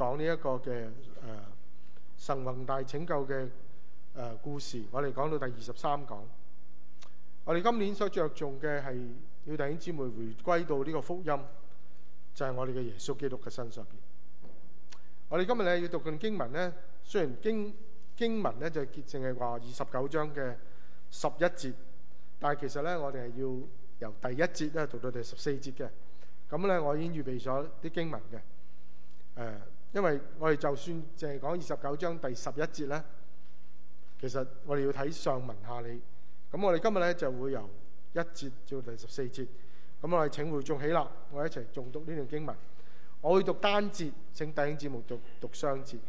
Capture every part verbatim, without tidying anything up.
講呢一個嘅誒、呃、神宏大拯救嘅誒、呃、故事。我哋講到第二十三講，我哋今年所着重嘅係要弟兄姊妹回歸到呢個福音，就係、是、我哋嘅耶穌基督嘅身上邊。我哋今日咧要讀嘅經文呢，雖然經經文呢就淨係話二十九章嘅十一節，但係其實呢，我哋係要由第一節咧讀到第十四節嘅。咁咧，我已經預備咗啲經文嘅。誒、呃，因為我哋就算淨係講二十九章第十一節咧，其實我哋要睇上文下理。咁我哋今日咧就會由一節至到第十四節。咁我哋請會眾起立，我哋一齊誦讀呢段經文。我會讀單節，請弟兄姊妹讀讀雙節。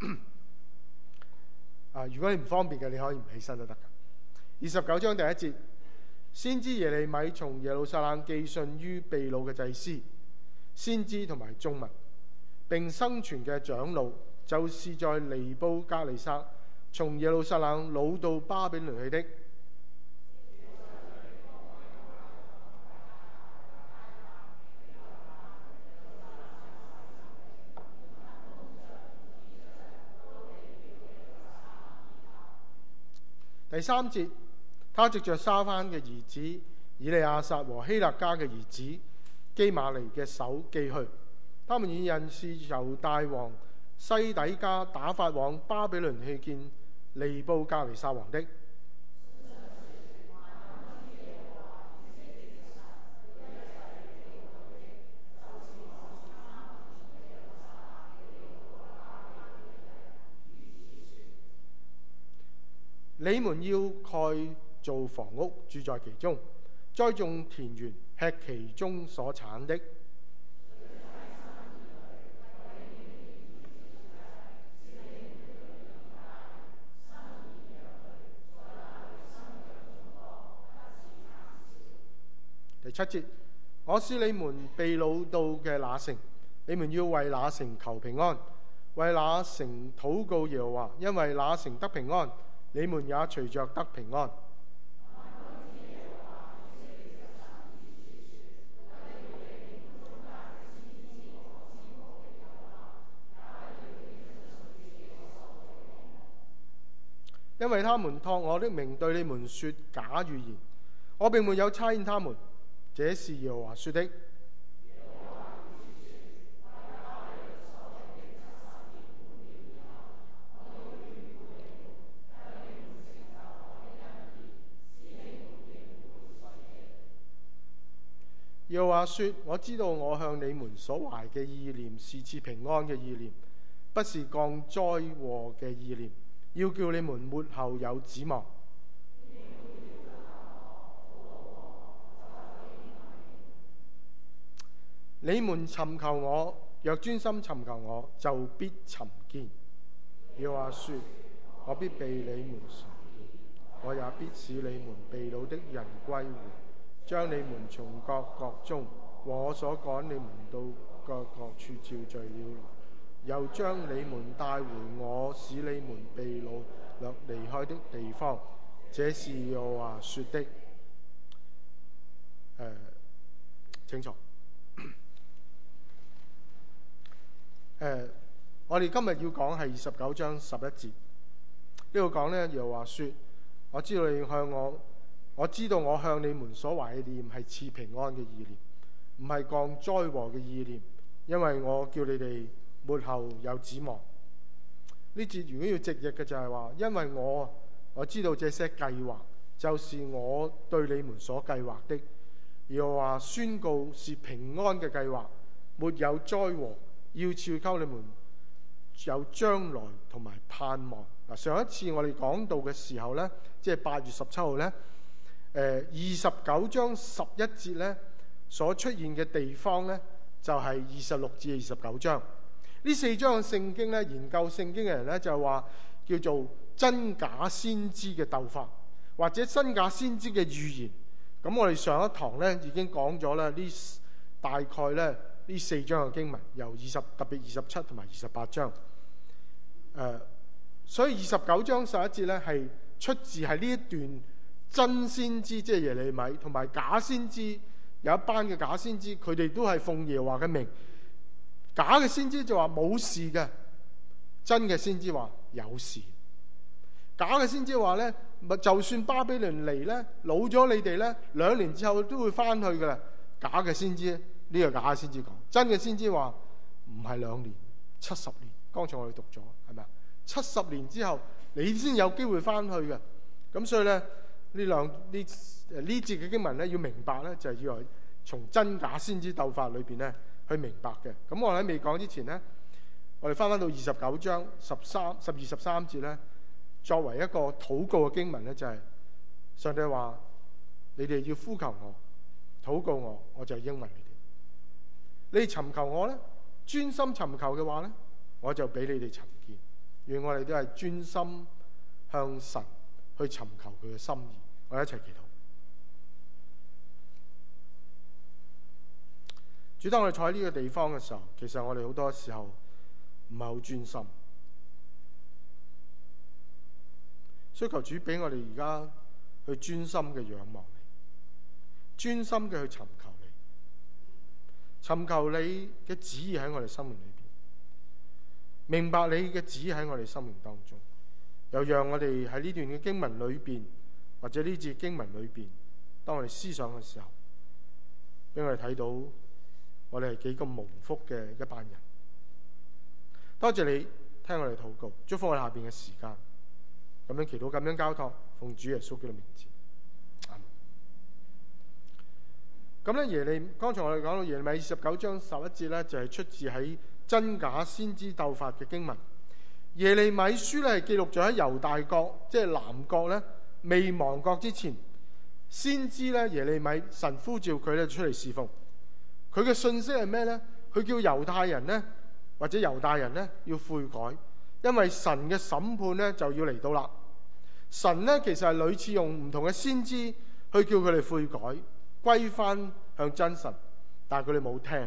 啊，如果你唔方便嘅，你可以唔起身都得㗎。二十九章第一節。先知耶利米從耶路撒冷寄信於被擄嘅祭司、先知同埋眾民，並生存嘅長老，就是在尼布甲尼撒從耶路撒冷擄到巴比倫去的。第三節。他藉着沙番嘅兒子以利亞撒和希勒家嘅兒子基瑪尼嘅手寄去，他們以印是猶大王西底家打發往巴比倫去見尼布甲尼撒王的。你們要蓋造房屋，住在其中，栽種田園，吃其中所產的。第七節，我使你們被擄到嘅那城，你們要為那城求平安，為那城禱告耶和華，因為那城得平安，你們也隨着得平安。因為他們託我的名對你們說假預言，我並沒有差遣他們，這是耶和華說的。耶和華說：我知道我向你們所懷嘅意念是賜平安嘅意念，不是降災禍嘅意念，要叫你們末後有指望。你們尋求我，若專心尋求我，就必尋見。耶和華說：我必被你們尋見，我也必使你們被擄的人歸回，將你們從各國中和我所趕你們到各國處召聚了來，又將你們帶回我使你們被擄落離開的地方。這是耶和華說的。誒、呃，請坐。誒、呃，我哋今日要講係二十九章十一節。呢度講呢，耶和華說：我知道你向我，我知道我向你們所懷嘅念係賜平安嘅意念，唔係降災禍嘅意念，因為我叫你哋末後有指望。呢節如果要直譯嘅就係話，因為我我知道這些計劃就是我對你們所計劃的，又話宣告是平安嘅計劃，沒有災禍，要賜給你們有將來同埋盼望。嗱，上一次我哋講到嘅時候呢，即係八月十七號呢，誒二十九章十一節呢所出現嘅地方呢，就係二十六至二十九章。呢四章嘅聖經呢，研究聖經嘅人呢，就話叫做真假先知嘅鬥法，或者真假先知嘅預言。咁我哋上一堂呢已經講咗啦，呢大概呢呢四章嘅經文，由二十特別二十七同埋二十八章。誒、呃，所以二十九章十一節呢係出自係呢一段真先知，即係耶利米，同埋假先知，有一班嘅假先知，佢哋都係奉耶和華嘅名假嘅先知就話冇事嘅，真嘅先知話有事。假嘅先知話咧，就算巴比倫嚟咧，老咗你哋咧，兩年之後都會翻去噶啦。假嘅先知，呢個假嘅先知講，真嘅先知話唔係兩年，七十年。剛才我哋讀咗，係咪啊？七十年之後，你先有機會翻去嘅。咁所以咧，呢兩呢誒呢節嘅經文咧，要明白咧，就係要從真假先知鬥法裏邊咧去明白嘅。咁我喺未講之前咧，我哋翻翻到二十九章十三、十二、十三節咧，作為一個禱告嘅經文咧，就係、是、上帝話：你哋要呼求我、禱告我，我就應允你哋。你哋尋求我咧，專心尋求嘅話咧，我就俾你哋尋見。願我哋都係專心向神去尋求佢嘅心意。我哋一齊祈禱。主，當我哋坐喺呢個地方嘅時候，其實我哋好多時候唔係好專心，所以求主俾我哋而家去專心嘅仰望你，專心嘅去尋求你，尋求你嘅旨意喺我哋生命裏邊，明白你嘅旨意喺我哋生命當中，又讓我哋喺呢段嘅經文裏邊，或者呢節經文裏邊，當我哋思想嘅時候，俾我哋睇到我哋係幾咁蒙福嘅一班人。多謝你聽我哋禱告，祝福我哋下邊嘅時間，咁樣祈禱，咁樣交託，奉主耶穌基督嘅名字。咁咧，耶利剛才我哋講到耶利米二十九章十一節咧，就係、是、出自喺真假先知鬥法嘅經文。耶利米書咧係記錄咗喺猶大國，即係南國咧未亡國之前，先知咧耶利米神呼召佢咧出嚟侍奉。佢嘅信息係咩呢？佢叫猶太人呢，或者猶大人呢，要悔改，因為神嘅審判呢就要嚟到啦。神呢其實係屢次用唔同嘅先知去叫佢哋悔改，歸翻向真神，但係佢哋冇聽，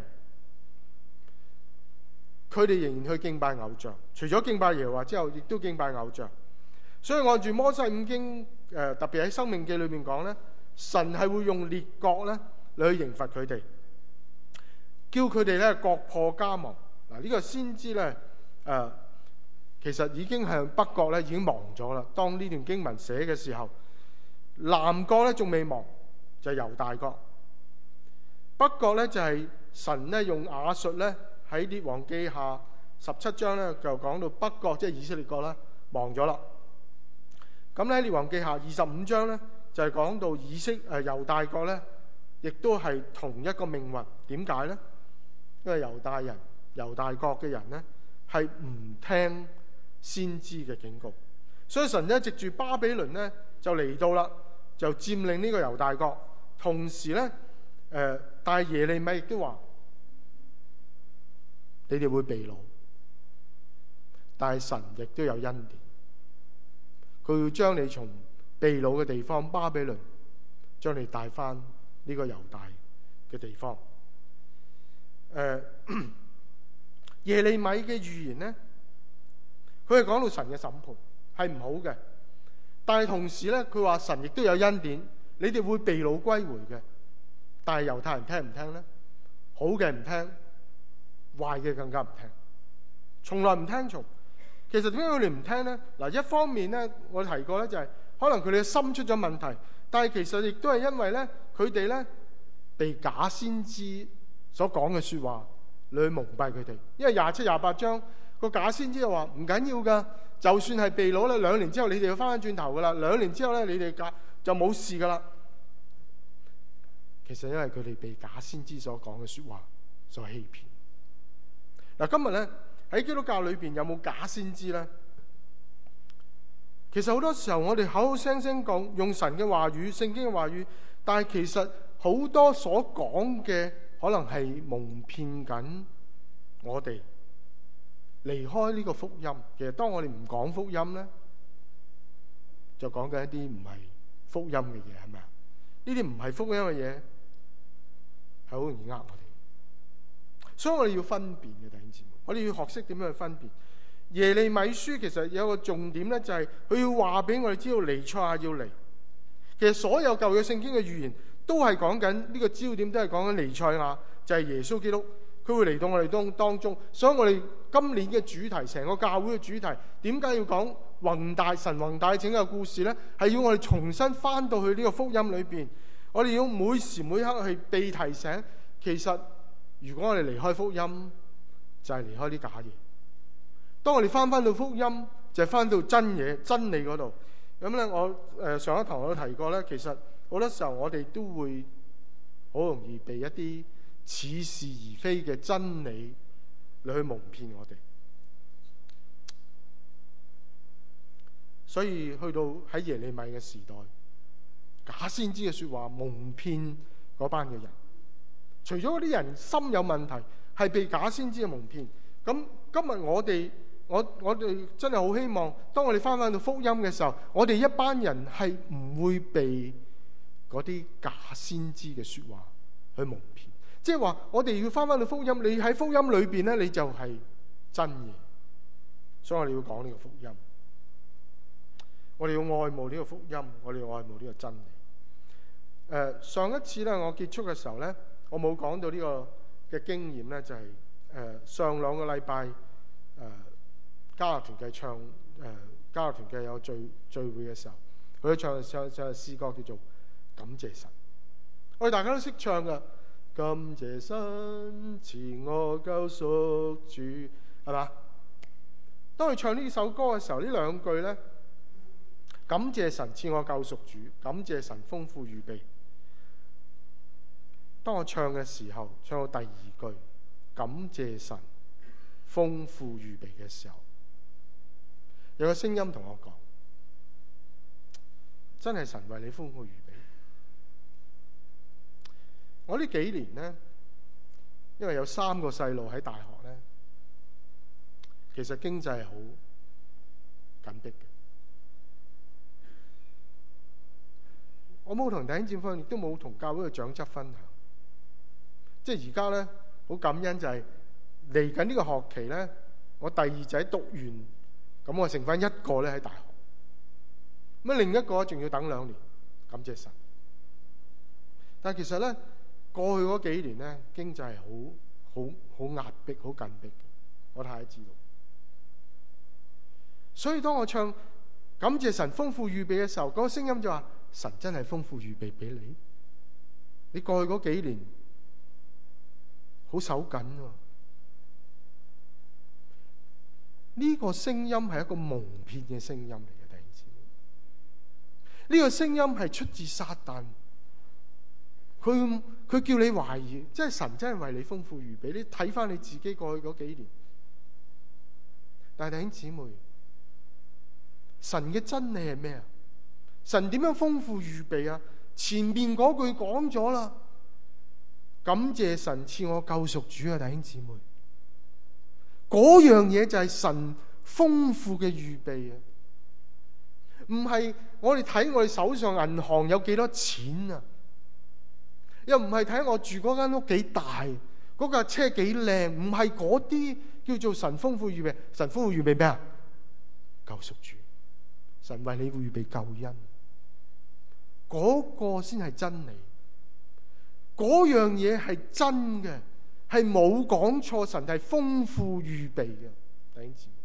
佢哋仍然去敬拜偶像。除咗敬拜耶和華之後，亦都敬拜偶像。所以按住摩西五經，呃、特別喺申命記裏面講呢，神係會用列國呢嚟去刑罰佢哋，叫佢哋咧國破家亡。嗱，呢個先知咧，誒、呃，其實已經向北國咧已經亡咗啦。當呢段經文寫嘅時候，南國咧仲未亡，就係、是、猶大國。北國咧就係、是、神咧用亞述咧喺列王記下十七章咧就講到北國，即係以色列國啦，亡咗啦。咁咧列王記下二十五章咧就係、是、講到以色誒猶大國咧，亦都係同一個命運。點解咧？因為猶大人、猶大國嘅人呢，係唔聽先知嘅警告，所以神咧藉住巴比倫呢，就嚟到啦，就佔領呢個猶大國。同時呢，誒、呃，但係耶利米亦都話：你哋會被擄，但係神亦都有恩典，佢要將你從被擄嘅地方巴比倫，將你帶翻呢個猶大嘅地方。誒、呃、耶利米嘅預言呢，佢係講到神嘅審判係唔好嘅，但係同時呢，佢話神亦都有恩典，你哋會被擄歸回嘅。但係猶太人聽唔聽呢？好嘅唔聽，壞嘅更加唔聽，從來唔聽從。其實點解佢哋唔聽呢？嗱，一方面呢，我提過呢，就係、是、可能佢哋嘅心出咗問題，但係其實亦都係因為呢，佢哋呢被假先知所講嘅說話你去蒙蔽佢哋。因為廿七廿八章個假先知就話唔緊要噶，就算係被擄咧，兩年之後你哋要翻翻轉頭噶啦，兩年之後咧你哋假就冇事噶啦。其實因為佢哋被假先知所講嘅說話所欺騙。嗱，今日咧喺基督教裏邊有冇假先知咧？其實好多時候我哋口口聲聲講用神嘅話語、聖經嘅話語，但係其實好多所講嘅可能係蒙騙緊我哋離開呢個福音。其實當我哋唔講福音咧，就講緊一啲唔係福音嘅嘢，係咪啊？呢啲唔係福音嘅嘢係好容易呃我哋，所以我哋要分辨嘅，弟兄姊妹，我哋要學識點樣去分辨。耶利米書其實有一個重點咧，就係佢要話俾我哋知道彌賽亞要嚟。其實所有舊約聖經嘅預言都係講緊呢個焦點，都係講緊彌賽亞，就係耶穌基督佢會嚟到我哋當當中。所以我哋今年嘅主題，成個教會嘅主題，點解要講宏大神宏大整個故事呢？係要我哋重新翻到去呢個福音裏邊，我哋要每時每刻去被提醒。其實如果我哋離開福音，就係離開啲假嘢。當我哋翻翻到福音，就係翻到真嘢、真理嗰度。咁咧，我誒上一堂我都提過咧，其實好多時候我哋都會好容易被一啲似是而非嘅真理嚟去蒙騙我哋。所以去到喺耶利米嘅時代，假先知嘅說話蒙騙嗰班嘅人。除咗嗰啲人心有問題，係被假先知嘅蒙騙。咁今日我哋，我我哋真係好希望，當我哋翻返到福音嘅時候，我哋一班人係唔會被嗰啲假先知嘅說話去蒙騙。即係話，我哋要翻返到福音，你喺福音裏邊咧，你就係真嘢。所以我哋要講呢個福音，我哋要愛慕呢個福音，我哋要愛慕呢個真理。誒、呃，上一次咧，我結束嘅時候咧，我冇講到呢個嘅經驗咧，就係、是、誒、呃、上兩個禮拜誒嘉樂團契唱誒嘉樂團契有聚聚會嘅時候，佢唱唱唱詩歌叫做感謝神。我哋大家都識唱噶，感謝神賜我救贖主，係嘛？當佢唱呢首歌嘅時候，呢兩句咧，感謝神賜我救贖主，感謝神豐富預備。當我唱嘅時候，唱到第二句感謝神豐富預備嘅時候，有個聲音同我講：真係神為你豐富預備。我呢幾年呢，因為有三個細路喺大學呢，其實經濟係好緊迫嘅。我冇同弟兄姊妹，亦都冇同教會嘅長執分享。即係而家咧，好感恩就係嚟緊呢個學期咧，我第二仔讀完，咁我剩翻一個咧喺大學，咁另一個仲要等兩年，感謝神。但係其實咧，過去嗰幾年咧，經濟係好好好壓迫、好緊迫嘅，我太太知道。所以當我唱感謝神豐富預備嘅時候，嗰個聲音就話：神真係豐富預備俾你。你過去嗰幾年好手緊喎，呢個聲音係一個蒙騙嘅聲音嚟嘅，弟兄姊妹。呢個聲音係出自撒旦，佢佢叫你懷疑，即係神真係為你豐富預備。你睇翻你自己過去嗰幾年，但係弟兄姊妹，神嘅真理係咩啊？神點樣豐富預備啊？前面嗰句講咗啦。感謝神賜我救贖主啊，弟兄姊妹，嗰樣嘢就係神豐富嘅預備啊！唔係我哋睇我哋手上銀行有幾多錢啊，又唔係睇我住嗰間屋幾大，嗰架車幾靚，唔係嗰啲叫做神豐富預備。神豐富預備咩啊？救贖主，神為你預備救恩，嗰個先係真理。嗰樣嘢係真嘅，係冇講錯，神係豐富預備嘅，弟兄姊妹。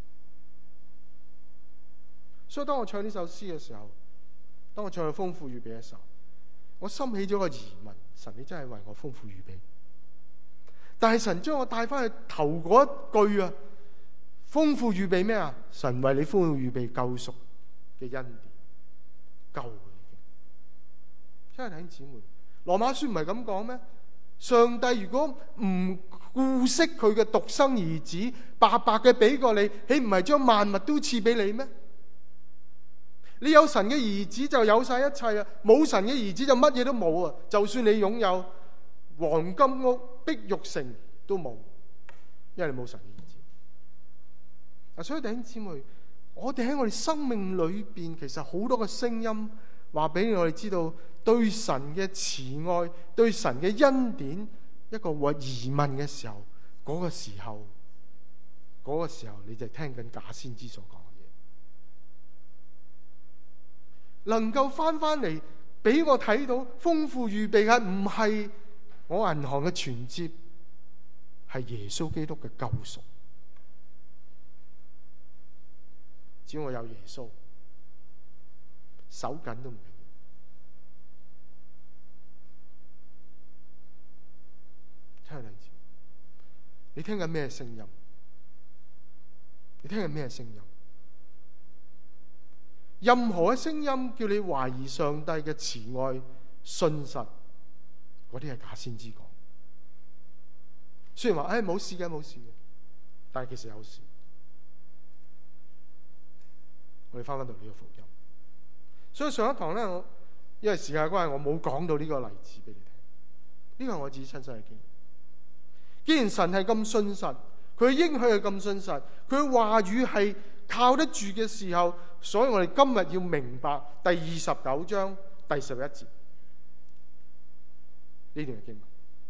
所以當我唱呢首詩嘅時候，當我唱到豐富預備嘅時候，我心起咗個疑問：神，你真係為我豐富預備？但係神將我帶翻去頭嗰一句啊，豐富預備咩啊？神為你豐富預備救贖嘅恩典，夠嘅已經。真係弟兄姊妹。羅馬書唔係咁講咩？上帝如果唔顧惜佢嘅獨生兒子，白白嘅俾過你，豈唔係將萬物都賜俾你咩？你有神嘅兒子就有晒一切啊！冇神嘅兒子就乜嘢都冇啊！就算你擁有黃金屋、碧玉城都冇，因為你冇神嘅兒子。啊，所以弟兄姊妹，我哋喺我哋生命裏邊，其實好多個聲音話俾我哋知道，對神嘅慈愛、對神嘅恩典一個疑問嘅時候，嗰、那個時候，嗰、那個時候你就聽緊假先知所講嘅嘢，能夠翻翻嚟俾我睇到豐富預備嘅唔係我銀行嘅存摺， 係耶穌基督嘅救贖。只要我有耶穌，手緊都唔緊要。聽下例子，你聽緊咩聲音？你聽緊咩聲音？任何嘅聲音叫你懷疑上帝嘅慈愛、信實，嗰啲係假先知講。雖然話誒冇事嘅冇事嘅，但係其實有事。我哋翻返到呢個福音，所以上一堂咧，我因為時間關係，我冇講到呢個例子俾你聽。呢個係我自己親身嘅經歷。既然神係咁信實，佢應許係咁信實，佢話語係靠得住嘅時候，所以我哋今日要明白第二十九章第十一節呢段嘅經文。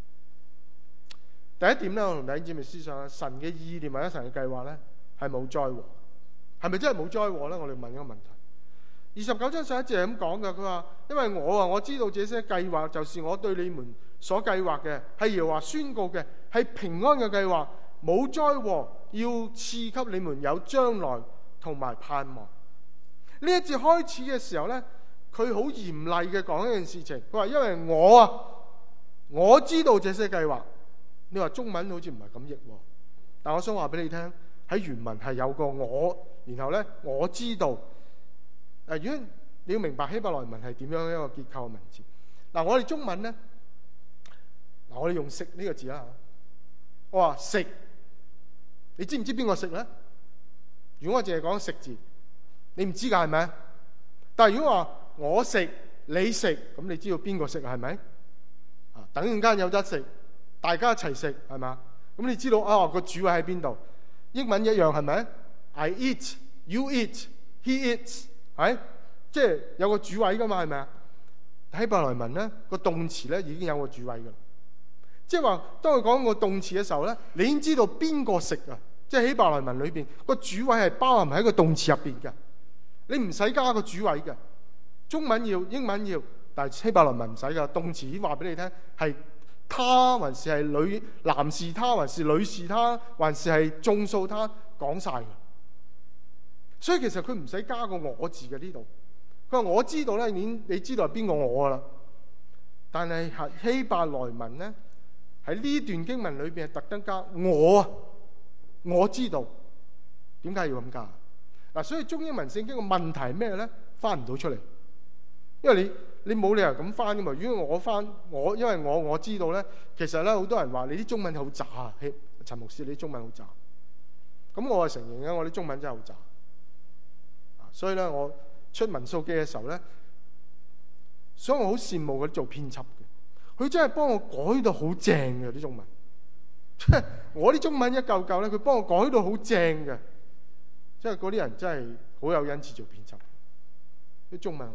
第一點咧，我同弟兄姊妹思想，神嘅意念或者神嘅計劃咧，係冇災禍。係咪真係冇災禍咧？我哋問一個問題。二十九章十一節係咁講嘅，佢話：因為我啊，我知道這些計劃就是我對你們所計劃嘅，係耶和華宣告嘅，係平安嘅計劃，冇災禍，要賜給你們有將來同埋盼望。呢一節開始嘅時候咧，佢好嚴厲嘅講一件事情。佢話：因為我啊，我知道這些計劃。你話中文好似唔係咁譯喎，但我想話俾你聽，喺原文係有個我。然後咧，我知道誒，如果你要明白希伯來文係點樣一個結構嘅文字，嗱，我哋中文咧，嗱，我哋用食呢個字啦。我話食，你知唔知邊個食咧？如果我淨係講食字，你唔知㗎係咪？但係如果話我食你食，咁你知道邊個食係咪？啊，等陣間有得食，大家一齊食係嘛？咁你知道啊個主位喺邊度？英文一樣係咪？I eat, you eat, he eats， 係即係有個主位噶嘛，係咪啊？希伯來文咧個動詞咧已經有個主位噶，即係話當佢講個動詞嘅時候咧，你已經知道邊個食啊！即係希伯來文裏邊個主位係包含喺個動詞入邊嘅，你唔使加個主位嘅。中文要，英文要，但係希伯來文唔使噶，動詞已經話俾你聽係他還是係女男士他還是女士他還是係眾數他講晒嘅。所以其實佢唔使加個我字嘅呢度。佢話我知道咧，你你知道係邊個我噶啦。但係希伯來文咧喺呢段經文裏邊係特登加我啊，我知道。點解要咁加？嗱，所以中英文聖經嘅問題係咩咧？翻唔到出嚟，因為你你冇理由咁翻噶嘛。如果我翻我，因為我我知道咧，其實咧好多人話你啲中文好渣啊，陳牧師你啲中文好渣。咁我係承認嘅，我啲中文真係好渣。所以咧，我出民數記嘅時候咧，所以我好羨慕嗰啲做編輯嘅，佢真係幫我改到好正嘅啲中文。我啲中文一嚿嚿咧，佢幫我改到好正嘅，即係嗰啲人真係好有恩賜做編輯，啲中文好。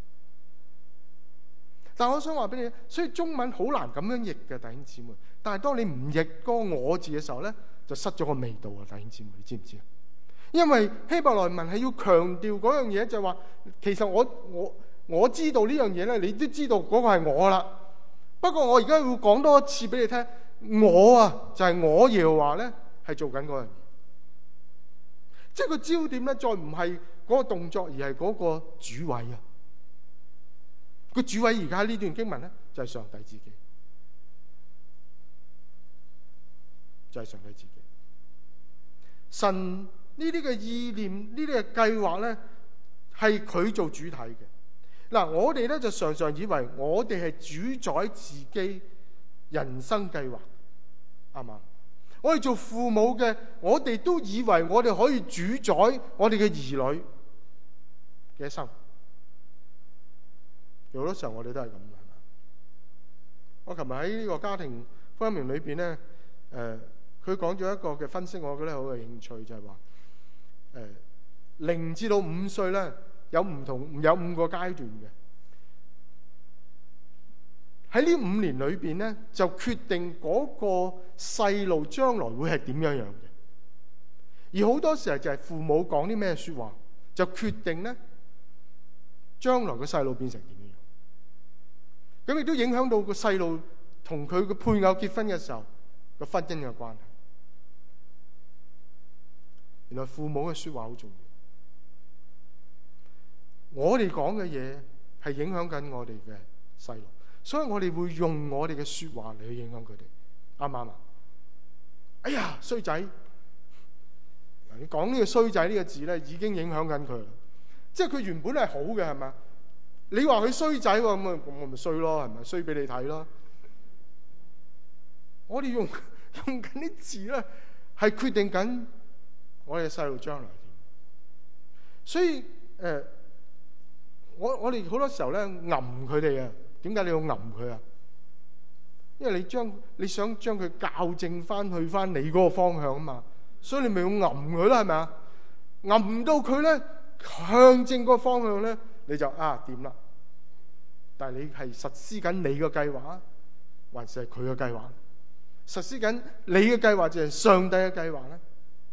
但係我想話俾你，所以中文好難咁樣譯嘅，弟兄姊妹。但係當你唔譯嗰個我字嘅時候咧，就失咗個味道啊，弟兄姊妹，你知唔知啊？因為希伯來文係要強調嗰樣嘢，就係話其實我我我知道呢樣嘢咧，你都知道嗰個係我啦。不過我而家會講多一次俾你聽，我啊就係我耶和華咧係做緊嗰樣嘢，即係個焦點咧再唔係嗰個動作，而係嗰個主位啊。個主位而家呢段經文咧就係上帝自己，就係上帝自己。神呢啲嘅意念，呢啲嘅計劃咧，係佢做主體嘅。嗱，我哋咧就常常以為我哋係主宰自己人生計劃，啱嘛？我哋做父母嘅，我哋都以為我哋可以主宰我哋嘅兒女嘅一生。有好多時候我哋都係咁，係嘛？我琴日喺呢個家庭福音營裏邊咧，誒、呃，佢講咗一個嘅分析，我覺得好有興趣，就係話。誒，零至到五歲咧，有唔同有五個階段嘅。喺呢五年裏邊咧，就決定嗰個細路將來會係點樣樣嘅。而好多時候就係父母講啲咩說話，就決定咧將來個細路變成點樣。咁亦都影響到個細路同佢嘅配偶結婚嘅時候， 個婚姻嘅關係。原來父母嘅說話好重要，我哋講嘅嘢係影響緊我哋嘅細路，所以我哋會用我哋嘅說話嚟去影響佢哋，啱唔啱啊？哎呀，衰仔！你講呢個衰仔呢個字咧，已經影響緊佢啦。即係佢原本係好嘅，係咪？你話佢衰仔喎，咁啊，我咪衰咯，係咪？衰俾你睇咯。我哋用用緊啲字咧，係決定緊我哋嘅細路將來點。所以誒、呃，我我哋好多時候咧，揞佢哋啊。點解你要揞佢啊？因為你將你想將佢校正翻去翻你嗰個方向啊嘛。所以你咪要揞佢啦，係咪啊？揞到佢咧向正個方向咧，你就啊掂啦。但係你係實施緊你嘅計劃，還是係佢嘅計劃？實施緊你嘅計劃，就係上帝嘅計劃咧？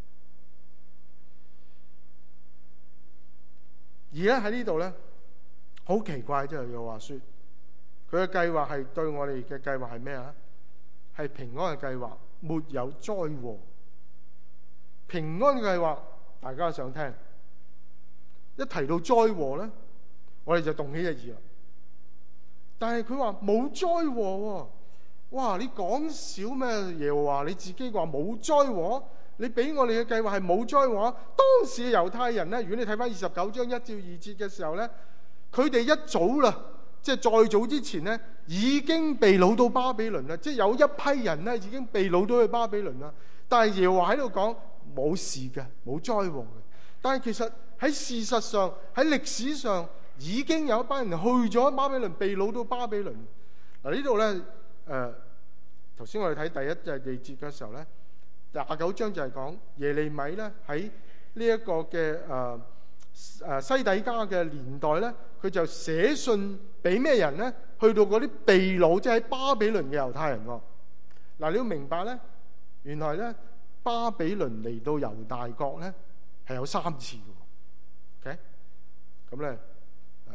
而家喺呢度咧，好奇怪，即係有話說，佢嘅計劃係對我哋嘅計劃係咩啊？係平安嘅計劃，沒有災禍。平安嘅計劃，大家想聽。一提到災禍咧，我哋就動起隻耳啦。但係佢話冇災禍喎，哇！你講少咩？耶和華你自己話冇災禍，你俾我哋嘅計劃係冇災禍。當時嘅猶太人咧，如果你睇翻二十九章一至二節嘅時候咧，佢哋一早啦，即係再早之前咧，已經被擄到巴比倫啦，即係有一批人咧已經被擄到去巴比倫啦。但係耶和華喺度講，冇事嘅，冇災禍嘅。但係其實喺事實上，喺歷史上已經有一班人去咗巴比倫，被擄到巴比倫。嗱，呢度咧，誒頭先我哋睇第一就係第二節嘅時候咧，廿九章就係講耶利米咧喺呢一個嘅誒誒西底家嘅年代咧，佢就寫信俾咩人咧？去到嗰啲被擄即係喺巴比倫嘅猶太人喎。嗱，你要明白咧，原來咧。巴比倫嚟到猶大國咧，係有三次嘅。OK，咁咧誒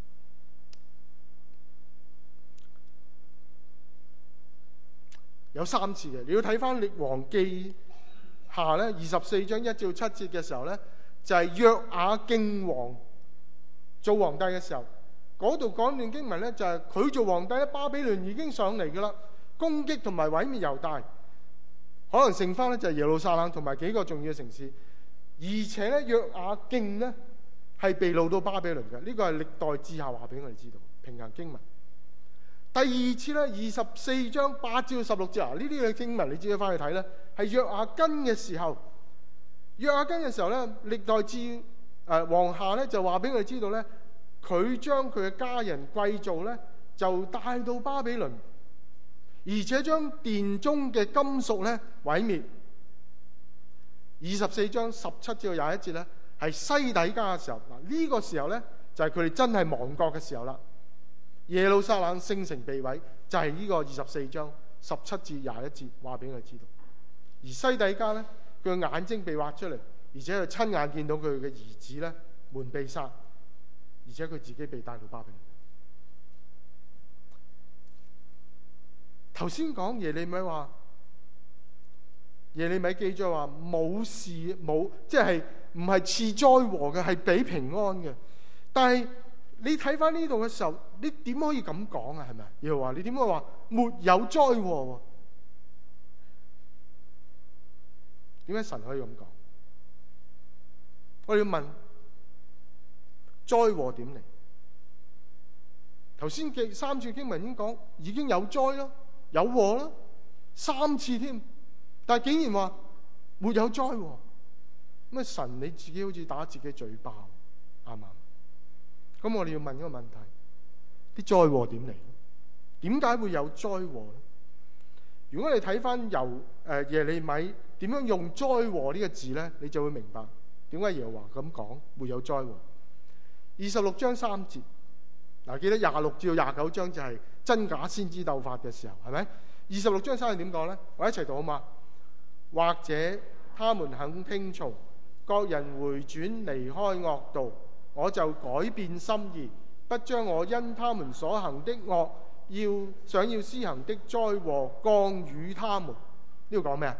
有三次嘅。你要睇翻《列王記下》咧，二十四章一至七節嘅時候咧，就係、是、約雅敬王做皇帝嘅時候，嗰度講段經文咧，就係、是、佢做皇帝咧，巴比倫已經上嚟㗎啦，攻擊同埋毀滅猶大。可能剩翻咧就係耶路撒冷同埋幾個重要嘅城市，而且咧約雅敬咧係被擄到巴比倫嘅，呢、這個係歷代志下話俾我哋知道。平行經文第二次咧，二十四章八至十六節啊，呢啲嘅經文你自己翻去睇咧，係約雅斤嘅時候，約雅斤嘅時候咧，歷代志誒王下咧就話俾我哋知道咧，佢將佢嘅家人貴族咧就帶到巴比倫。而且將殿中嘅金屬咧毀滅。二十四章十七至到廿一節咧，係西底家嘅時候。嗱、這、呢個時候咧就係佢哋真係亡國嘅時候啦。耶路撒冷聖城被毀，就係、是、呢個二十四章十七至廿一節話俾佢知道。而西底家咧，佢嘅眼睛被挖出嚟，而且佢親眼見到佢嘅兒子咧門被殺，而且佢自己被帶到巴比倫。頭先講耶利米話，耶利米記載話冇事冇，即係唔係賜災禍嘅，係俾平安嘅。但係你睇翻呢度嘅時候，你點可以咁講啊？係咪？又話你點解話沒有災禍？點解神可以咁講？我哋要問災禍點嚟？頭先嘅三處經文已經講，已經有災咯。有禍啦，三次添，但係竟然話沒有災禍，咁啊神你自己好似打自己嘴巴，啱唔啱？咁我哋要問一個問題：啲災禍點嚟？點解會有災禍咧？如果你睇翻由誒耶利米點樣用災禍呢個字咧，你就會明白點解耶和華咁講沒有災禍。二十六章三節，嗱記得廿六至到廿九章就係真假先知鬥法嘅時候，係咪？二十六章三係點講咧？我一齊讀好嘛？或者他們肯聽從，各人回轉離開惡道，我就改變心意，不將我因他們所行的惡要想要施行的災禍降與他們。 呢度講咩啊？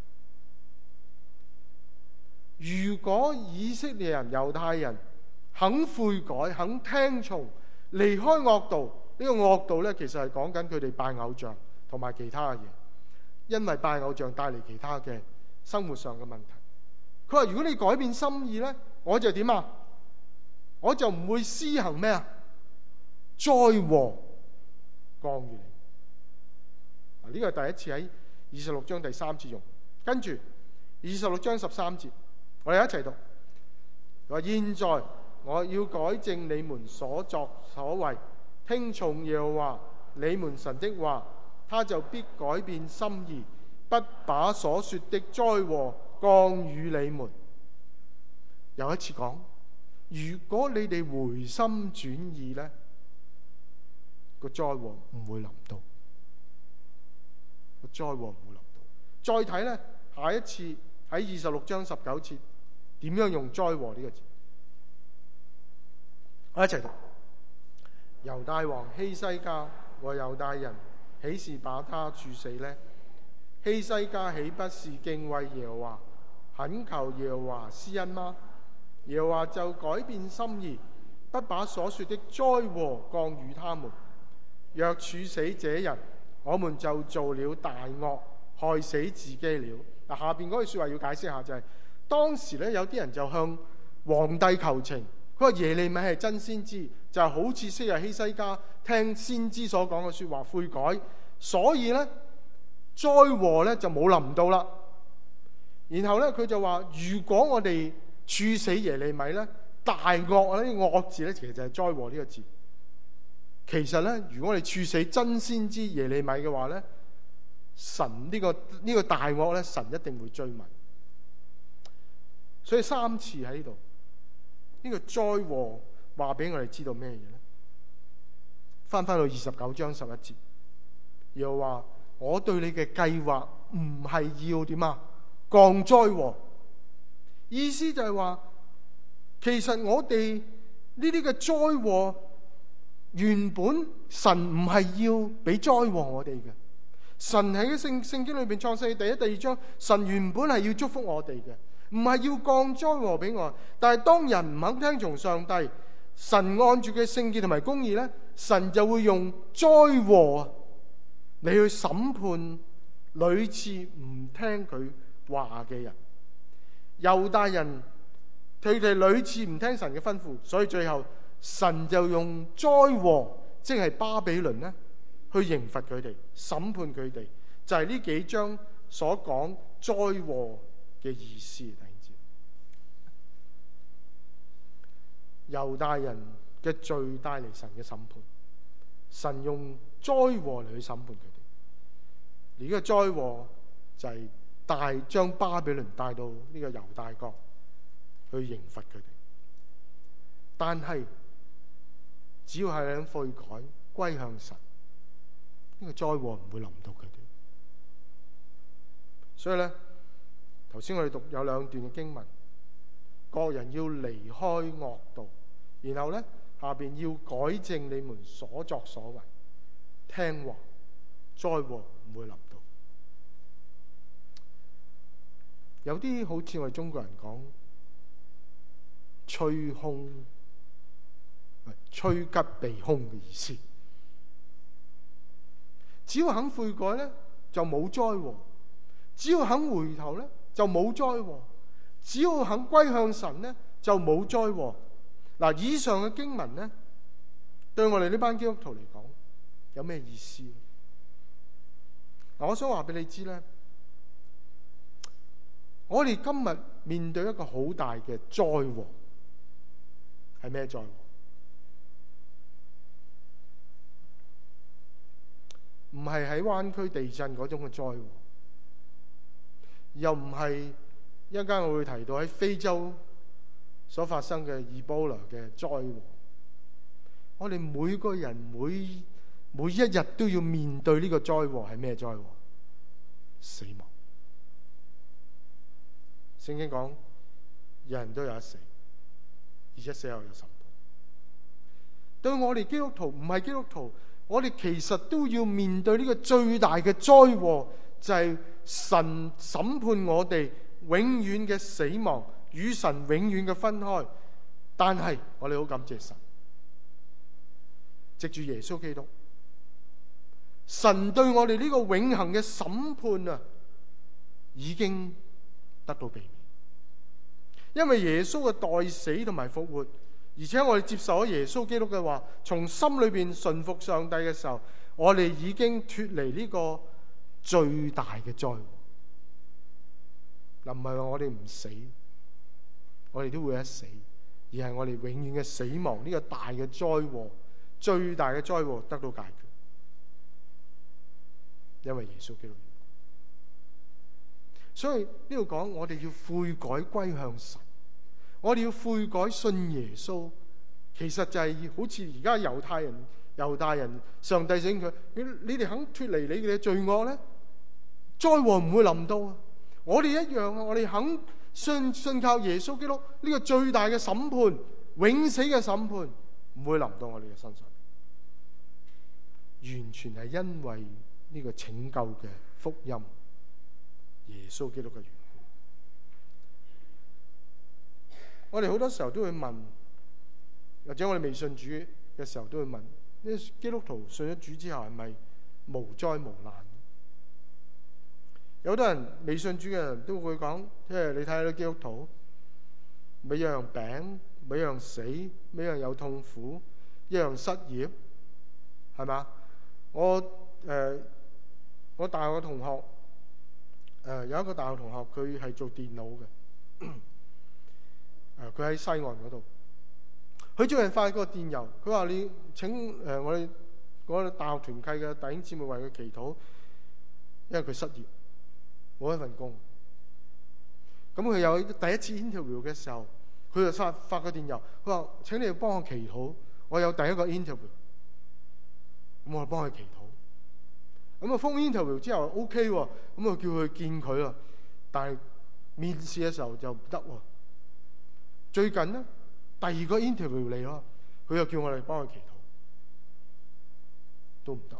如果以色列人、猶太人肯悔改、肯聽從、離開惡道，呢個惡道呢，其實係講緊佢哋拜偶像同埋其他嘅嘢，因為拜偶像帶嚟其他嘅生活上嘅問題。佢話：如果你改變心意呢，我就點啊？我就唔會施行咩啊？災禍降於你。嗱，呢個係第一次喺二十六章第三節用。跟住二十六章十三節，我哋一齊讀。佢話：現在我要改正你們所作所為，聽從耶和華你們神的話，他就必改變心意，不把所說的災禍降與你們。又一次講，如果你哋回心轉意呢，個災禍唔會臨到，個災禍唔會臨到。再睇呢，下一次喺二十六章十九節點樣用災禍呢個字？我一齊讀。猶大王希西家和猶大人豈是把他處死呢？希西家豈不是敬畏耶和華，懇求耶和華施恩嗎？耶和華就改變心意，不把所說的災禍降與他們。若處死這人，我們就做了大惡，害死自己了。嗱，下邊嗰句說話要解釋下，就係、是、當時咧有啲人就向皇帝求情，佢話耶利米係真先知，就係、是、好似昔日希西家聽先知所講嘅說話悔改，所以呢災禍咧就冇臨到啦。然後咧佢就話：如果我哋處死耶利米咧，大惡呢個惡字咧，其實就係災禍呢個字。其實咧，如果我哋處死真先知耶利米嘅話咧，神呢、這個呢、這個大惡咧，神一定會追問。所以三次喺呢度，呢、這個災禍話俾我哋知道咩嘢咧？翻翻到二十九章十一節，又話我對你嘅計劃唔係要點啊？降災禍。意思就係話，其實我哋呢啲嘅災禍，原本神唔係要俾災禍我哋嘅。神喺聖聖經裏邊創世第一、第二章，神原本係要祝福我哋嘅，唔係要降災禍俾我。但係當人唔肯聽從上帝，神按住嘅聖潔同埋公義呢，神就會用災禍嚟去審判屢次唔聽佢話嘅人。猶大人佢哋屢次唔聽神嘅吩咐，所以最後神就用災禍，即係巴比倫呢，去刑罰佢哋、審判佢哋。就係、是、呢幾章所講災禍嘅意思。弟兄姊妹，猶大人嘅罪帶嚟神嘅審判，神用災禍嚟去審判佢哋。而呢個災禍就係帶將巴比倫帶到呢個猶大國去刑罰佢哋。但係只要係人悔改歸向神，呢個災禍唔會臨到佢哋。所以咧，頭先我哋讀有兩段嘅經文，各人要離開惡道，然後咧下邊要改正你們所作所為，聽話，災禍唔會臨到。有啲好似我哋中國人講趨凶、趨吉避凶嘅意思。只要肯悔改咧，就冇災禍；只要肯回頭咧，就冇災禍；只要肯歸向神咧，就冇災禍。嗱，以上嘅經文咧，對我哋呢班基督徒嚟講，有咩意思？嗱，我想話俾你知咧。我哋今日面對一個好大嘅災禍，係咩災禍？唔係喺灣區地震嗰種嘅災禍，又唔係一陣間我會提到喺非洲所發生嘅伊波拉嘅災禍。我哋每個人每每一日都要面對呢個災禍，係咩災禍？死亡。聖經講，人人都有一死，而且死後有審判。對我哋基督徒唔係基督徒，我哋其實都要面對呢個最大嘅災禍， 就係神審判我哋永遠嘅死亡，與神永遠嘅分開。但係我哋好感謝神，藉住耶穌基督，神對我哋呢個永恆嘅審判啊，已經得到避免。因為耶穌嘅代死同埋復活，而且我哋接受咗耶穌基督嘅話，從心裏邊順服上帝嘅時候，我哋已經脫離呢個最大嘅災禍。嗱，唔係話我哋唔死，我哋都會一死，而係我哋永遠嘅死亡，呢個大嘅災禍，最大嘅災禍得到解決。因為耶穌基督，所以呢度講我哋要悔改歸向神，我哋要悔改信耶穌。其實就係好似而家猶太人、猶大人，上帝醒佢：你哋肯脫離你哋嘅罪惡咧，災禍唔會臨到啊！我哋一樣啊！我哋肯信信靠耶穌基督，呢個最大嘅審判、永死嘅審判，唔會臨到我哋嘅身上。完全係因為呢個拯救嘅福音，耶穌基督嘅緣故。我哋好多時候都會問，或者我哋未信主嘅時候都會問：呢基督徒信咗主之後係咪無災無難？有好多人未信主嘅人都會講，即係你睇下啲基督徒，每樣病，每樣死，每樣有痛苦，一樣失業，係嘛？我誒、呃、我大學嘅同學誒、呃、有一個大學同學，佢係做電腦嘅，誒佢喺西岸嗰度。佢最近發個電郵，佢話你請誒、呃、我哋我哋大學團契嘅弟兄姊妹為佢祈禱，因為佢失業。冇一份工，咁佢有第一次 interview 嘅時候，佢就發發個電郵，佢話：請你幫我祈禱，我有第一個 interview。咁我就幫佢祈禱。咁啊，封 interview 之後 OK 喎，咁啊叫佢見佢啊，但係面試嘅時候就唔得喎。最近呢，第二個 interview 嚟咯，佢又叫我哋幫佢祈禱，都唔得。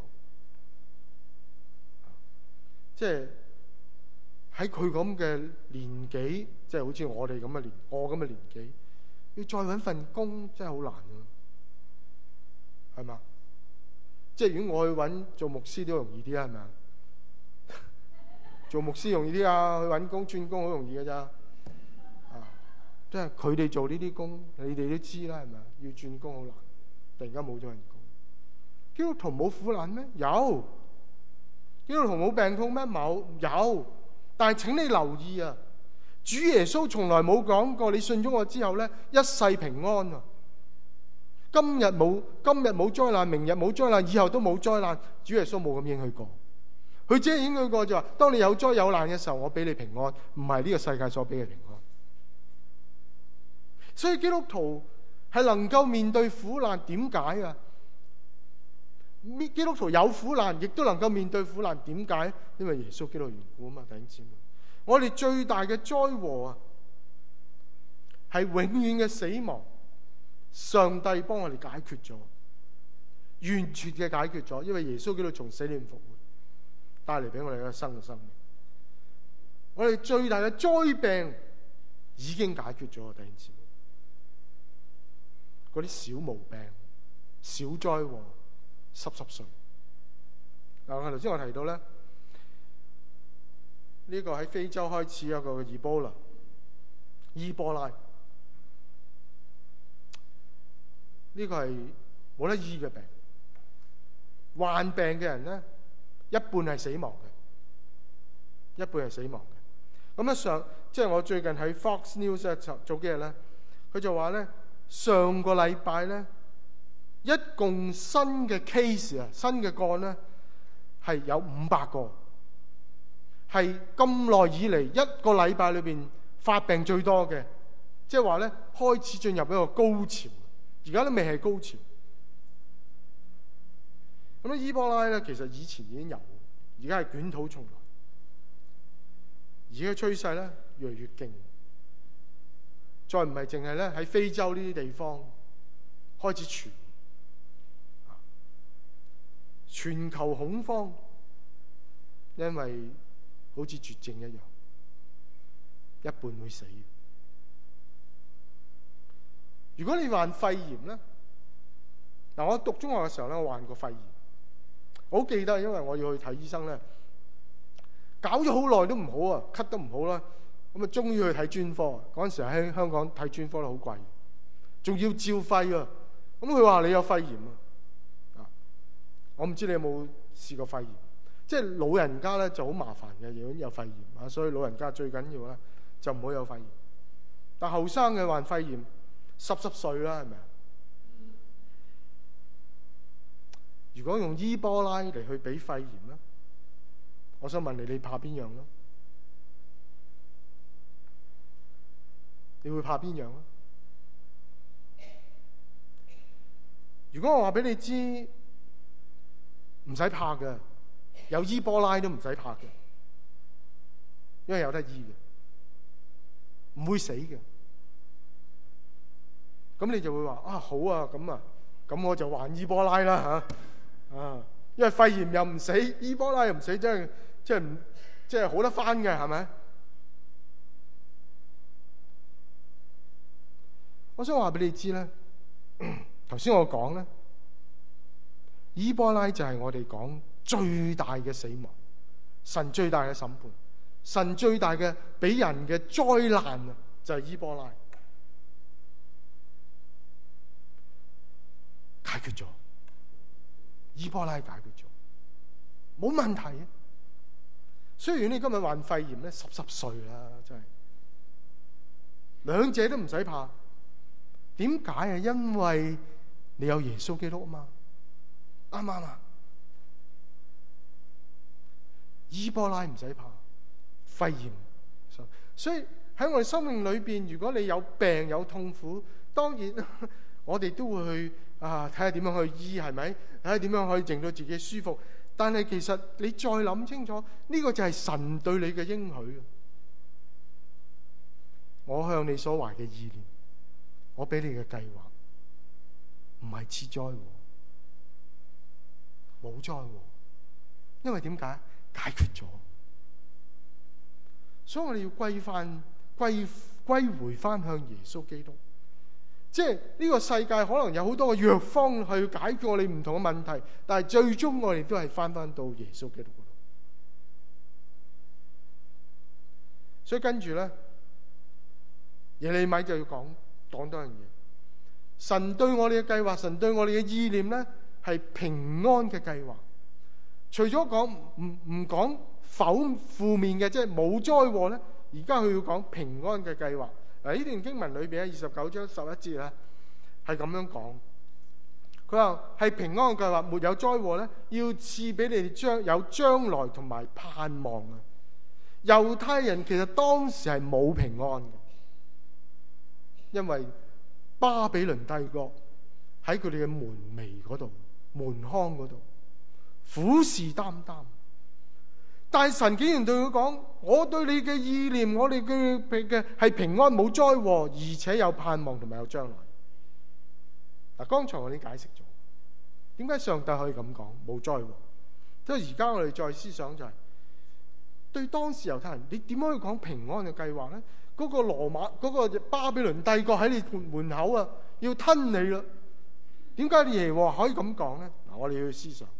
即係。喺佢咁嘅年紀，即係好似我哋咁嘅年，我咁嘅年紀，要再搵份工真係好難啊，係嘛？即係如果我去搵做牧師都容易啲啊，係咪啊？做牧師容易啲啊，去搵工轉工好容易㗎咋？啊，即係佢哋做呢啲工，你哋都知啦，係咪啊？要轉工好難，突然間冇咗人工。基督徒冇苦難咩？有。基督徒冇病痛咩？冇，有。但係請你留意啊，主耶穌從來冇講過你信咗我之後咧一世平安啊！今日冇今日冇災難，明日冇災難，以後都冇災難。主耶穌冇咁應許過，佢只係應許過就話：當你有災有難嘅時候，我俾你平安，唔係呢個世界所俾嘅平安。所以基督徒係能夠面對苦難，點解啊？基督徒有苦難，亦都能夠面對苦難，點解？因為耶穌基督嘅緣故啊嘛，弟兄姊妹。我哋最大嘅災禍啊，係永遠嘅死亡。上帝幫我哋解決咗，完全嘅解決咗，因為耶穌基督從死裏復活，帶嚟俾我哋一個新嘅生命。我哋最大嘅災病已經解決咗，弟兄姊妹。嗰啲小毛病、小災禍。濕濕碎嗱，我頭先我提到咧，呢、這個喺非洲開始有一個伊波拉，伊波拉呢、這個係冇得醫嘅病，患病嘅人咧一半係死亡嘅，一半係死亡嘅。咁咧上即係我最近喺 Fox News 做幾日咧，佢就話咧上個禮拜咧。一共新嘅 case 啊，新嘅個案咧係有五百個，係咁耐以嚟一個禮拜裏邊發病最多嘅，即係話咧開始進入一個高潮，而家都未係高潮。咁咧伊波拉咧其實以前已經有，而家係捲土重來，而家嘅趨勢咧越嚟越勁，再唔係淨係咧喺非洲呢啲地方開始傳。全球恐慌，因為好似絕症一樣，一半會死。如果你患肺炎咧，嗱，我讀中學嘅時候咧，我患過肺炎，我好記得，因為我要去睇醫生咧，搞咗好耐都唔好啊，咳得唔好啦，咁啊，終於去睇專科。嗰陣時喺香港睇專科都好貴，仲要照肺啊。咁佢話你有肺炎啊，我唔知你有冇試過肺炎。即係老人家咧就好麻煩嘅，如果有肺炎啊，所以老人家最緊要咧就唔好有肺炎。但後生嘅患肺炎，濕濕碎啦，係咪啊？如果用伊波拉嚟去比肺炎咧，我想問你，你怕邊樣咧？你會怕邊樣咧？如果我話俾你知，唔使怕嘅，有伊波拉都唔使怕嘅，因為有得醫嘅，唔會死嘅。咁你就會話啊，好啊，咁啊，咁我就患伊波拉啦吓啊，因為肺炎又唔死，伊波拉又唔死，真係即係唔即係好得翻嘅，係咪？我想話俾你知咧，頭先我講咧，伊波拉就係我哋講最大嘅死亡，神最大嘅審判，神最大嘅俾人嘅災難啊，就係伊波拉。解決咗，伊波拉解決咗，冇問題啊！雖然你今日患肺炎咧，濕濕碎啦，真係，兩者都唔使怕。點解啊？因為你有耶穌基督啊嘛，啱唔啱啊？伊波拉唔使怕，肺炎，所以喺我哋生命裏邊，如果你有病有痛苦，當然我哋都會去。啊！睇下點樣去醫，係咪？睇下點樣可以令到自己舒服。但係其實你再諗清楚，呢個就係神對你嘅應許。我向你所懷嘅意念，我俾你嘅計劃，唔係賜災，冇災。因為點解？解決咗。所以我哋要歸翻、歸歸回翻向耶穌基督。即係呢個世界可能有好多嘅藥方去解決我哋唔同嘅問題，但係最終我哋都係翻翻到耶穌基督嗰度。所以跟住咧，耶利米就要講講多樣嘢。神對我哋嘅計劃，神對我哋嘅意念咧，係平安嘅計劃。除咗講唔唔講否負面嘅，即係冇災禍咧，而家佢要講平安嘅計劃。嗱，呢段經文裏邊咧，二十九章十一節咧，係咁樣講。佢話係平安嘅計劃，沒有災禍咧，要賜俾你哋將有將來同埋盼望啊！猶太人其實當時係冇平安嘅，因為巴比倫帝國喺佢哋嘅門楣嗰度、門框嗰度虎視眈眈。但係神竟然對佢講：我對你嘅意念，我哋嘅嘅係平安冇災禍，而且有盼望同埋有將來。嗱，剛才我已經解釋咗，點解上帝可以咁講冇災禍？即係而家我哋再思想就係、是，對當時猶太人，你點可以講平安嘅計劃咧？嗰、那個羅馬嗰、那個巴比倫帝國喺你門口啊，要吞你啦！點解你耶和華可以咁講咧？嗱，我哋要去思想。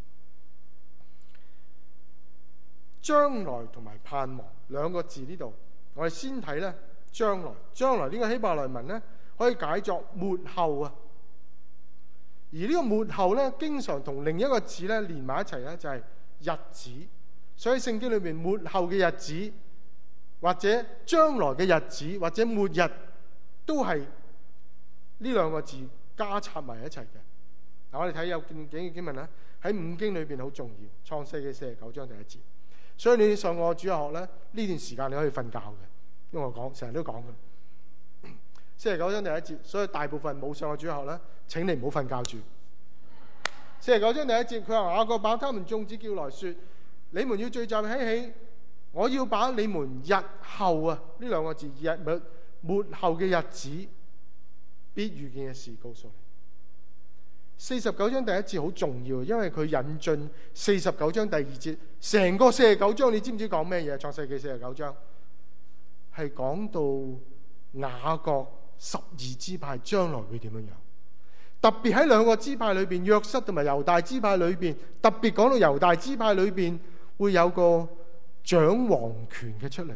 將來同埋盼望兩個字呢度，我哋先睇咧將來。將來呢個希伯來文咧可以解作末後啊。而呢個末後咧，經常同另一個字咧連埋一齊咧，就係日子。所以聖經裏邊末後嘅日子，或者將來嘅日子，或者末日，都係呢兩個字加插埋一齊嘅。嗱，我哋睇有幾段經文咧，喺五經裏邊好重要。創世記四十九章第一節。所以你上我主日學咧，呢段時間你可以瞓覺嘅，因為我講成日都講嘅。四十九章第一節，所以大部分冇上我主日學咧，請你唔好瞓覺住。四十九章第一節，佢話雅各把他們眾子叫來說：你們要聚集起起，我要把你們日後啊呢兩個字日末末後嘅日子必遇見嘅事告訴你。 四十九章第一節好重要，因為佢引進四十九章第二節。成個四十九章你知唔知講咩嘢？創世記四十九章係講到雅各十二支派將來會點樣樣。特別喺兩個支派裏邊，約瑟同埋猶大支派裏邊，特別講到猶大支派裏邊會有個掌王權嘅出嚟。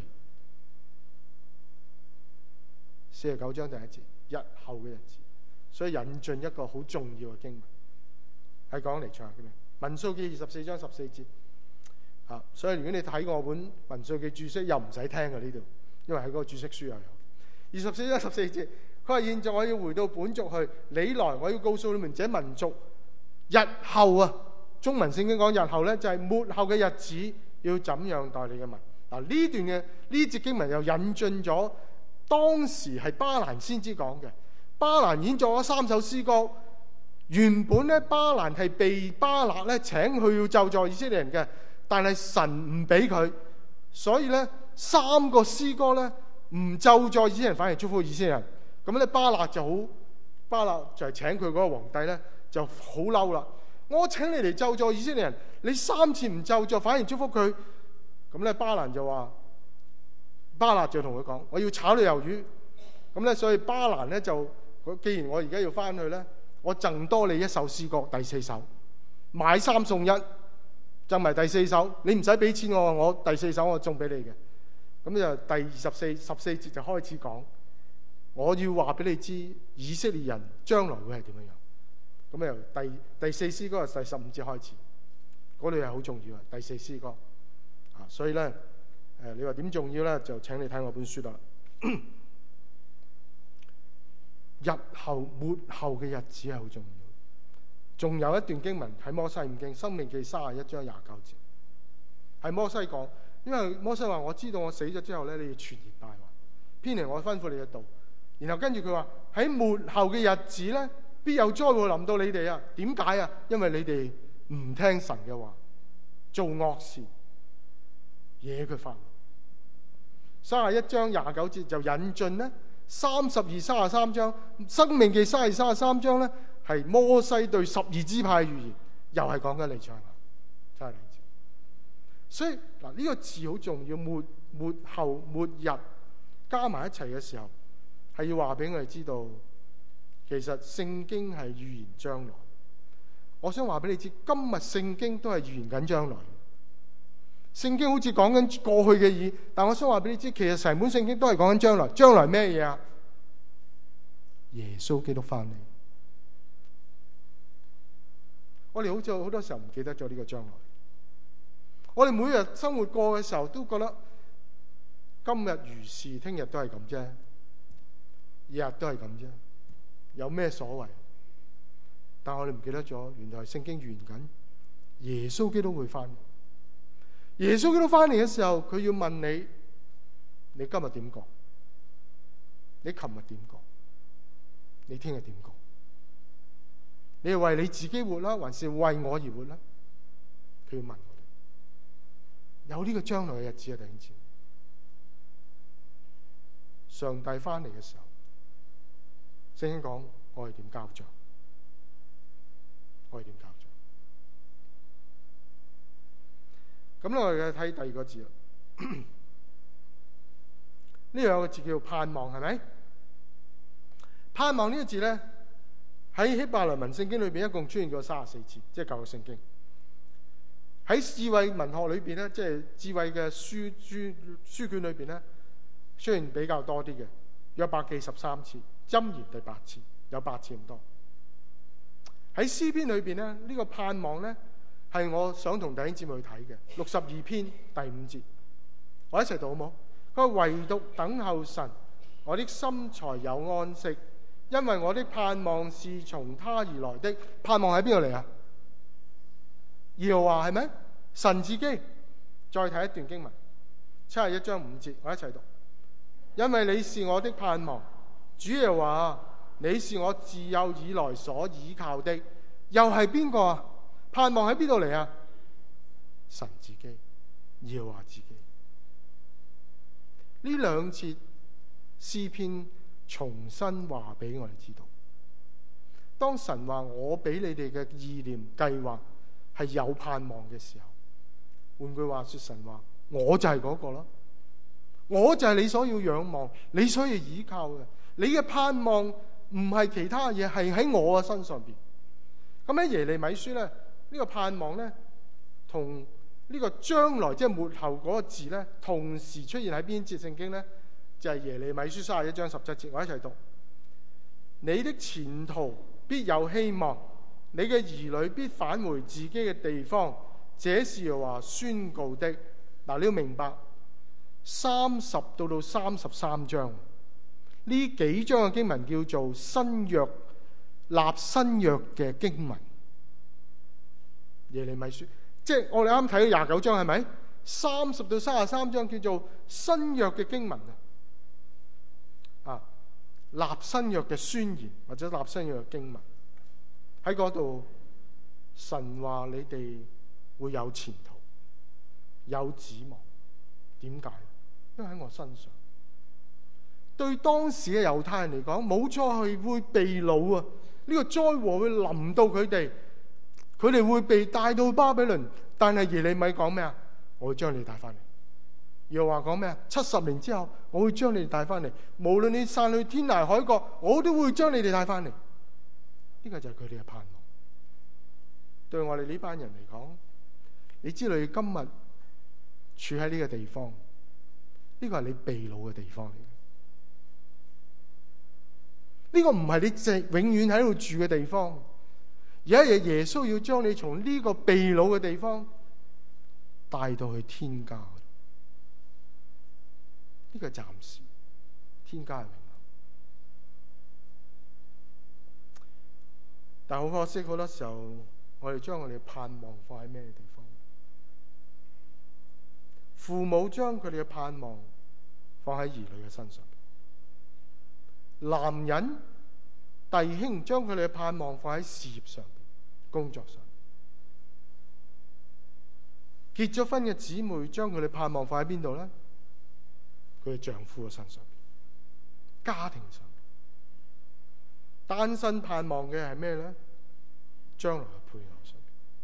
四十九章第一節，日後嘅日子，所以引進一個好重要嘅經文，係講彌賽亞嘅咩？民數記二十四章十四節啊，所以如果你睇我本民數記注釋，又唔使聽嘅呢度，因為喺嗰個注釋書又有。二十四章十四節，佢話：現在我要回到本族去，你來，我要告訴你們這民族日後啊，中文聖經講日後呢，就係、是、末後嘅日子要怎樣待你嘅民。嗱，呢段嘅呢節經文又引進咗當時係巴蘭先知講嘅。巴蘭演作咗三首詩歌，原本咧巴蘭係被巴勒咧請去要咒詛以色列人嘅，但係神唔俾佢，所以咧三個詩歌咧唔咒詛以色列人，反而祝福以色列人。咁咧巴勒就好，巴勒就係請佢嗰個皇帝咧就好嬲啦。我請你嚟咒詛以色列人，你三次唔咒詛，反而祝福佢。咁咧巴蘭就話，巴勒就同佢講：我要炒你魷魚。咁咧所以巴蘭咧就。既然我而家要翻去呢，我贈多你一首詩歌，第四首，買三送一，贈埋第四首，你唔使俾錢我，我第四首我送俾你嘅。咁就第二十四十四節就開始講，我要話俾你知以色列人將來會係點樣樣。咁由第第四詩歌係第十五節開始，嗰度係好重要啊！第四詩歌啊，所以呢，誒你話點重要呢？就請你睇我本書啦。日後末後嘅日子係好重要。仲有一段經文喺摩西五經申命記三十一章廿九節，係摩西講，因為摩西話：我知道我死咗之後咧，你要傳言敗壞，偏離我吩咐你嘅道。然後跟住佢話喺末後嘅日子咧，必有災禍臨到你哋啊！點解啊？因為你哋唔聽神嘅話，做惡事，惹佢發怒。三十一章廿九節就引進呢。三十二、三十三章，申命記三十二、三十三章咧，係摩西對十二支派預言，又係講緊彌賽亞，真係嚟自。所以嗱，呢、這個字好重要，末末後末日加埋一齊嘅時候，係要話俾我哋知道，其實聖經係預言將來。我想話俾你知，今日聖經都係預言緊將來。聖經好似講緊過去嘅嘢，但我想話俾你知，其實成本聖經都係講緊將來。將來咩嘢啊？耶穌基督翻嚟。我哋好似好多時候唔記得咗呢個將來。我哋每日生活過嘅時候都覺得今日如是，聽日都係咁啫，日日都係咁啫，有咩所謂？但我哋唔記得咗，原來聖經預言緊耶穌基督會翻嚟。耶穌基督翻嚟嘅時候，佢要問你：你今日點過？你琴日點過？你聽日點過？你係為你自己活啦，還是為我而活啦？佢要問我哋。有呢個將來嘅日子啊，弟兄姊妹。上帝翻嚟嘅時候，聖經講我係點交賬？我係點交賬？咁我哋睇第二個字啦。呢兩個字叫做盼望，係咪？盼望呢個字咧，喺希伯來文聖經裏邊一共出現過三十四次，即係舊約聖經。喺智慧文學裏邊咧，即係智慧嘅書書書卷裏邊咧，雖然比較多啲嘅，約伯記十三次，箴言第八次，有八次咁多。喺詩篇裏邊咧，呢個盼望咧，係我想同弟兄姊妹去睇嘅，六十二篇第五節，我一齊讀好冇？佢話唯獨等候神，我的心才有安息，因為我的盼望是從他而來的。盼望喺邊度嚟啊？耶和華係咪？神自己。再睇一段經文，七十一章五節，我一齊讀。因為你是我的盼望，主耶和華，你是我自幼以來所倚靠的。又係邊個啊？盼望喺邊度嚟啊？神自己，耶和華自己。呢兩節詩篇重新話俾我哋知道， 當神話我俾你哋嘅意念計劃係有盼望嘅時候，換句話說，神話我就係嗰個咯，我就係你所要仰望、你所要依靠嘅。你嘅盼望唔係其他嘢，係喺我嘅身上邊。咁喺耶利米書咧，呢、這個盼望咧，同呢個將來即係末後嗰個字咧，同時出現喺邊節聖經咧？就係、是、耶利米書三十一章十七節，我一齊讀：你的前途必有希望，你嘅兒女必返回自己嘅地方，這是耶和華宣告的。嗱，你要明白，三十到到三十三章呢幾章嘅經文叫做新約立新約嘅經文。耶利米書，即係我哋啱睇到廿九章係咪？三十到三十三章叫做新約嘅經文啊，啊，立新約嘅宣言或者立新約嘅經文喺嗰度，神話你哋會有前途，有指望。點解？因為喺我身上。對當時嘅猶太人嚟講，冇錯係會被擄啊！呢、這個災禍會臨到佢哋，佢哋會被帶到巴比倫。但係耶利米講咩啊？我會將你帶翻嚟。又話講咩啊？七十年之後，我會將你哋帶翻嚟。無論你散去天涯海角，我都會將你哋帶翻嚟。呢、這個就係佢哋嘅盼望。對我哋呢班人嚟講，你知道你今日處喺呢個地方，呢、這個係你被擄嘅地方嚟。呢個唔係你直永遠喺度住嘅地方，而一日耶穌要將你從呢個被擄嘅地方帶到去天家。呢個係暫時，天家係永恆。但好可惜，好多時候我哋將我哋嘅盼望放喺咩地方？父母將佢哋嘅盼望放喺兒女嘅身上。男人弟兄將佢哋嘅盼望放喺事業上、工作上。結咗婚嘅姊妹將佢哋盼望放喺邊度呢？佢嘅丈夫嘅身上，家庭上。單身盼望嘅係咩呢？將來嘅配偶上。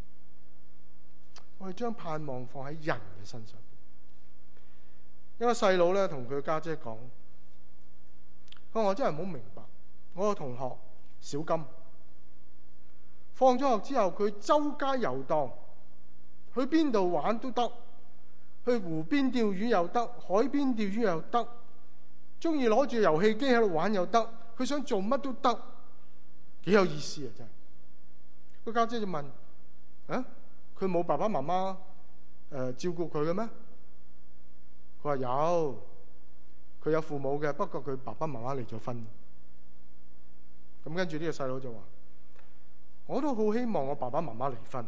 我哋將盼望放喺人嘅身上。一個細佬咧同佢家姐講。我真係唔好明白，我個同學小金放咗學之後，佢周街遊蕩，去邊度玩都得，去湖邊釣魚又得，海邊釣魚又得，中意攞住遊戲機喺度玩又得，佢想做乜都得，幾有意思啊！真係。個家姐就問：啊，佢冇爸爸媽媽誒照顧佢嘅咩？佢話有。佢有父母嘅，不過佢爸爸媽媽離咗婚。咁跟住呢個細佬就話：我都好希望我爸爸媽媽離婚，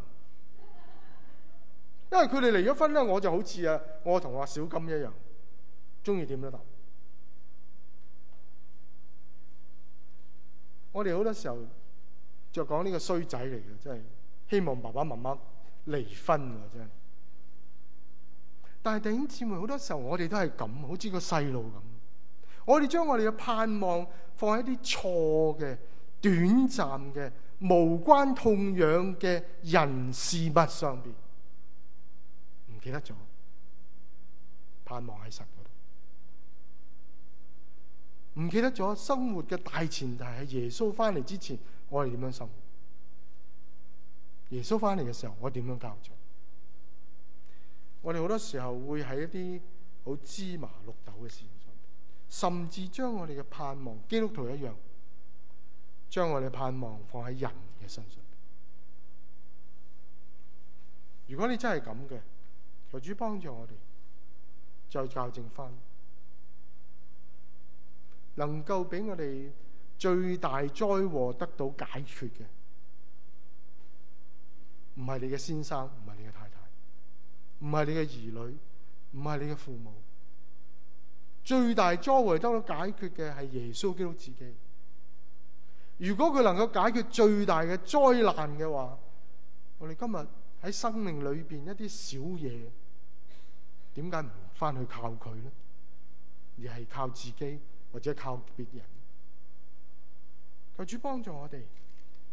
因為佢哋離咗婚咧，我就好似啊，我同阿小金一樣，中意點都得。我哋好多時候就講呢個衰仔嚟嘅，真係希望爸爸媽媽離婚喎，真係。但係弟兄姊妹，好多時候我哋都係咁，好似個細路咁。我哋將我哋嘅盼望放喺啲錯嘅、短暫嘅、無關痛癢嘅人事物上邊，唔記得咗盼望喺神嗰度，唔記得咗生活嘅大前提係耶穌翻嚟之前，我哋點樣生活？耶穌翻嚟嘅時候，我點樣交賬？我哋好多時候會喺一啲好芝麻綠豆嘅事上，甚至將我哋嘅盼望，基督徒一樣，將我哋嘅盼望放喺人嘅身上。如果你真係咁嘅，求主幫助我哋，再校正翻，能夠俾我哋最大災禍得到解決嘅，唔係你嘅先生，唔係你嘅太太，唔係你嘅兒女，唔係你嘅父母，最大災禍得到解決嘅係耶穌基督自己。如果佢能夠解決最大嘅災難嘅話，我哋今日喺生命裏邊一啲小嘢，點解唔翻去靠佢呢？而係靠自己或者靠別人？求主幫助我哋，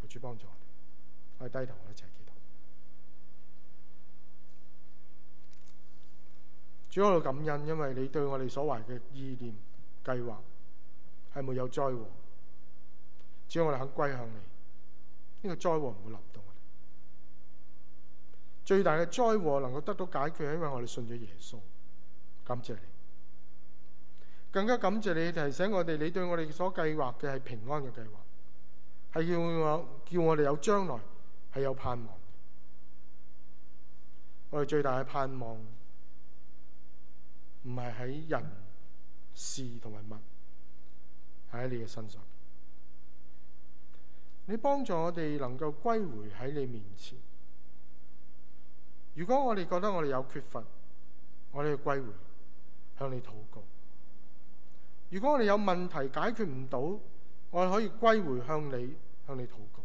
求主幫助我哋。我哋低頭，我哋一齊祈禱。主，我哋感恩，因為你對我哋所懷嘅意念計劃係沒有災禍。只要我哋肯歸向你，呢、這個災禍唔會臨到我哋。最大嘅災禍能夠得到解決，係因為我哋信咗耶穌。感謝你，更加感謝你提醒我哋，你對我哋所計劃嘅係平安嘅計劃，係叫我叫我哋有將來，係有盼望。我哋最大嘅盼望唔係喺人事同埋物，係喺你嘅身上。你幫助我哋能夠歸回喺你面前。如果我哋覺得我哋有缺乏，我哋要歸回向你禱告。如果我哋有問題解決唔到，我哋可以歸回向你，向你禱告。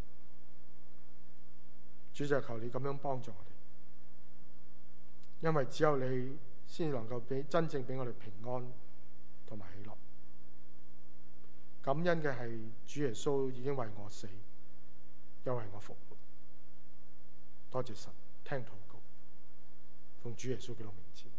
主，就求你咁樣幫助我哋，因為只有你先能夠俾真正俾我哋平安同埋喜樂。感恩嘅係主耶穌已經為我死，又為我復活。多謝神，聽禱告，奉主耶穌基督名字。